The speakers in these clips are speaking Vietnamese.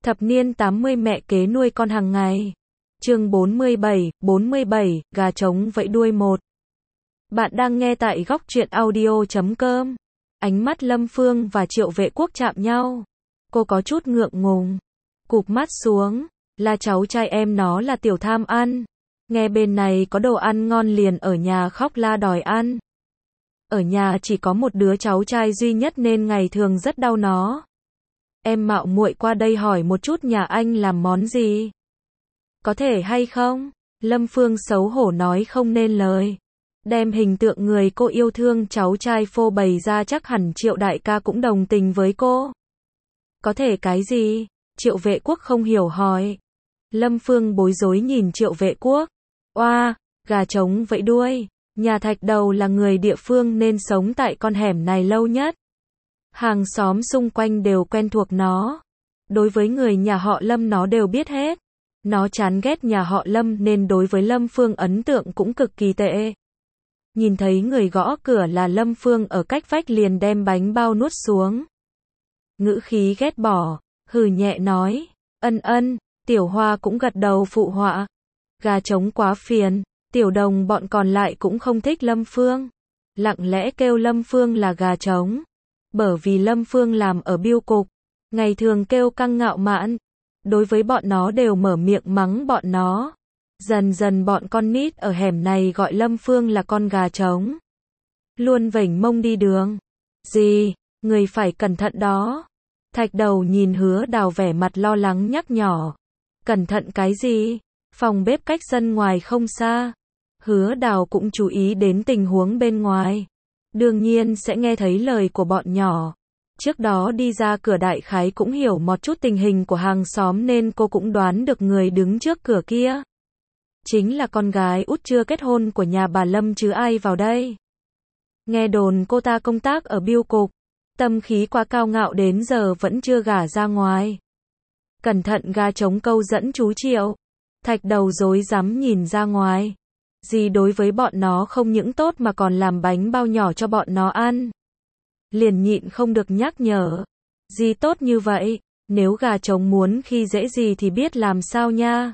Thập niên 80 mẹ kế nuôi con hàng ngày. Chương 47, gà trống vẫy đuôi 1. Bạn đang nghe tại góc truyện audio.com. Ánh mắt Lâm Phương và Triệu Vệ Quốc chạm nhau. Cô có chút ngượng ngùng. Cụp mắt xuống. Là cháu trai em, nó là tiểu tham ăn. Nghe bên này có đồ ăn ngon liền ở nhà khóc la đòi ăn. Ở nhà chỉ có một đứa cháu trai duy nhất nên ngày thường rất đau nó. Em mạo muội qua đây hỏi một chút nhà anh làm món gì? Có thể hay không? Lâm Phương xấu hổ nói không nên lời. Đem hình tượng người cô yêu thương cháu trai phô bày ra chắc hẳn Triệu đại ca cũng đồng tình với cô. Có thể cái gì? Triệu Vệ Quốc không hiểu hỏi. Lâm Phương bối rối nhìn Triệu Vệ Quốc. Oa, gà trống vẫy đuôi. Nhà Thạch Đầu là người địa phương nên sống tại con hẻm này lâu nhất. Hàng xóm xung quanh đều quen thuộc nó. Đối với người nhà họ Lâm nó đều biết hết. Nó chán ghét nhà họ Lâm nên đối với Lâm Phương ấn tượng cũng cực kỳ tệ. Nhìn thấy người gõ cửa là Lâm Phương ở cách vách liền đem bánh bao nuốt xuống. Ngữ khí ghét bỏ, hừ nhẹ nói, ân, Tiểu Hoa cũng gật đầu phụ họa. Gà trống quá phiền, Tiểu Đồng bọn còn lại cũng không thích Lâm Phương. Lặng lẽ kêu Lâm Phương là gà trống. Bởi vì Lâm Phương làm ở bưu cục, ngày thường kêu căng ngạo mạn. Đối với bọn nó đều mở miệng mắng bọn nó. Dần dần bọn con nít ở hẻm này gọi Lâm Phương là con gà trống. Luôn vểnh mông đi đường. Gì, người phải cẩn thận đó. Thạch Đầu nhìn Hứa Đào vẻ mặt lo lắng nhắc nhở. Cẩn thận cái gì? Phòng bếp cách sân ngoài không xa. Hứa Đào cũng chú ý đến tình huống bên ngoài. Đương nhiên sẽ nghe thấy lời của bọn nhỏ. Trước đó đi ra cửa đại khái cũng hiểu một chút tình hình của hàng xóm nên cô cũng đoán được người đứng trước cửa kia. Chính là con gái út chưa kết hôn của nhà bà Lâm chứ ai vào đây. Nghe đồn cô ta công tác ở bưu cục. Tâm khí quá cao ngạo đến giờ vẫn chưa gả ra ngoài. Cẩn thận gà trống câu dẫn chú Triệu. Thạch Đầu rối rắm nhìn ra ngoài. Gì đối với bọn nó không những tốt mà còn làm bánh bao nhỏ cho bọn nó ăn. Liền nhịn không được nhắc nhở. Gì tốt như vậy, nếu gà trống muốn khi dễ gì thì biết làm sao nha.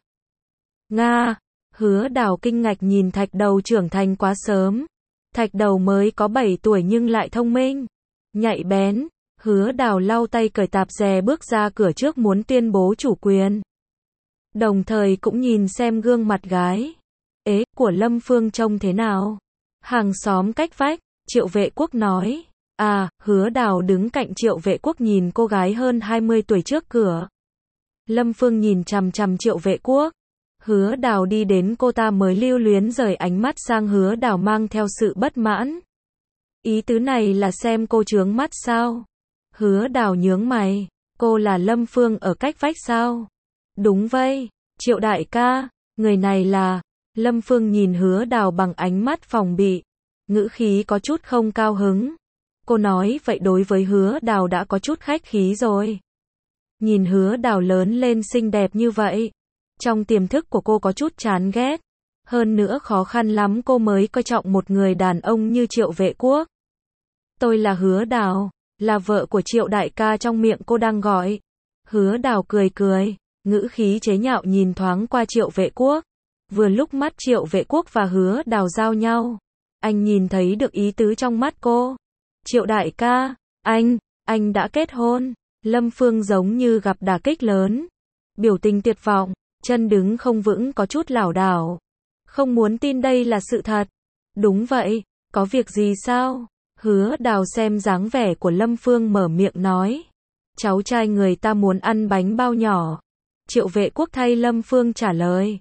Nga, Hứa Đào kinh ngạc nhìn Thạch Đầu trưởng thành quá sớm. Thạch Đầu mới có 7 tuổi nhưng lại thông minh, nhạy bén. Hứa Đào lau tay cởi tạp dề bước ra cửa trước muốn tuyên bố chủ quyền. Đồng thời cũng nhìn xem gương mặt gái của Lâm Phương trông thế nào. Hàng xóm cách vách, Triệu Vệ Quốc nói. Hứa Đào đứng cạnh Triệu Vệ Quốc nhìn cô gái hơn 20 tuổi trước cửa. Lâm Phương nhìn chằm chằm Triệu Vệ Quốc. Hứa Đào đi đến cô ta mới lưu luyến rời ánh mắt sang Hứa Đào mang theo sự bất mãn. Ý tứ này là xem cô chướng mắt sao? Hứa Đào nhướng mày. Cô là Lâm Phương ở cách vách sao? Đúng vậy, Triệu đại ca, người này là... Lâm Phương nhìn Hứa Đào bằng ánh mắt phòng bị. Ngữ khí có chút không cao hứng. Cô nói vậy đối với Hứa Đào đã có chút khách khí rồi. Nhìn Hứa Đào lớn lên xinh đẹp như vậy. Trong tiềm thức của cô có chút chán ghét. Hơn nữa khó khăn lắm cô mới coi trọng một người đàn ông như Triệu Vệ Quốc. Tôi là Hứa Đào, là vợ của Triệu đại ca trong miệng cô đang gọi. Hứa Đào cười, ngữ khí chế nhạo nhìn thoáng qua Triệu Vệ Quốc. Vừa lúc mắt Triệu Vệ Quốc và Hứa Đào giao nhau. Anh nhìn thấy được ý tứ trong mắt cô. Triệu đại ca, anh đã kết hôn. Lâm Phương giống như gặp đả kích lớn. Biểu tình tuyệt vọng, chân đứng không vững có chút lảo đảo. Không muốn tin đây là sự thật. Đúng vậy, có việc gì sao? Hứa Đào xem dáng vẻ của Lâm Phương mở miệng nói. Cháu trai người ta muốn ăn bánh bao nhỏ. Triệu Vệ Quốc thay Lâm Phương trả lời.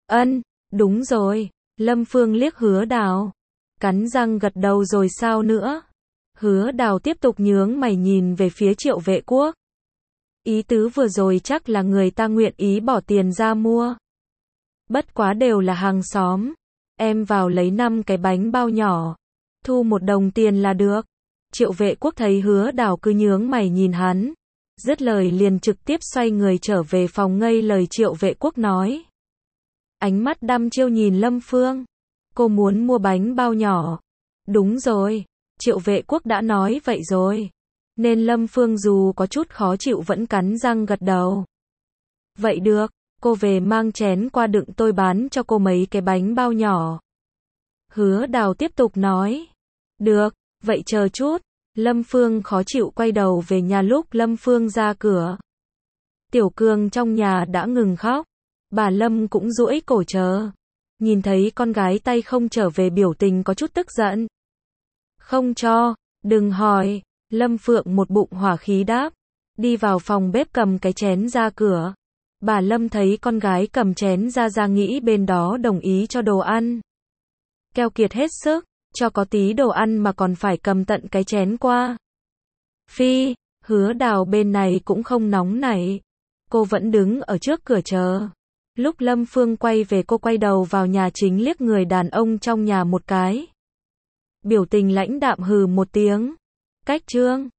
Đúng rồi. Lâm Phương liếc Hứa Đào. Cắn răng gật đầu rồi sao nữa? Hứa Đào tiếp tục nhướng mày nhìn về phía Triệu Vệ Quốc. Ý tứ vừa rồi chắc là người ta nguyện ý bỏ tiền ra mua. Bất quá đều là hàng xóm. Em vào lấy 5 cái bánh bao nhỏ. Thu 1 đồng tiền là được. Triệu Vệ Quốc thấy Hứa Đào cứ nhướng mày nhìn hắn. Dứt lời liền trực tiếp xoay người trở về phòng ngây lời Triệu Vệ Quốc nói. Ánh mắt đăm chiêu nhìn Lâm Phương. Cô muốn mua bánh bao nhỏ. Đúng rồi, Triệu Vệ Quốc đã nói vậy rồi. Nên Lâm Phương dù có chút khó chịu vẫn cắn răng gật đầu. Vậy được, cô về mang chén qua đựng tôi bán cho cô mấy cái bánh bao nhỏ. Hứa Đào tiếp tục nói. Được, vậy chờ chút. Lâm Phương khó chịu quay đầu về nhà. Lúc Lâm Phương ra cửa, Tiểu Cương trong nhà đã ngừng khóc. Bà Lâm cũng duỗi cổ chờ. Nhìn thấy con gái tay không trở về, biểu tình có chút tức giận. Không cho, đừng hỏi. Lâm Phượng một bụng hỏa khí đáp. Đi vào phòng bếp cầm cái chén ra cửa. Bà Lâm thấy con gái cầm chén ra nghĩ bên đó đồng ý cho đồ ăn. Keo kiệt hết sức, cho có tí đồ ăn mà còn phải cầm tận cái chén qua. Phi, Hứa Đào bên này cũng không nóng nảy. Cô vẫn đứng ở trước cửa chờ. Lúc Lâm Phương quay về, cô quay đầu vào nhà chính liếc người đàn ông trong nhà một cái. Biểu tình lãnh đạm hừ một tiếng. Cách Trương,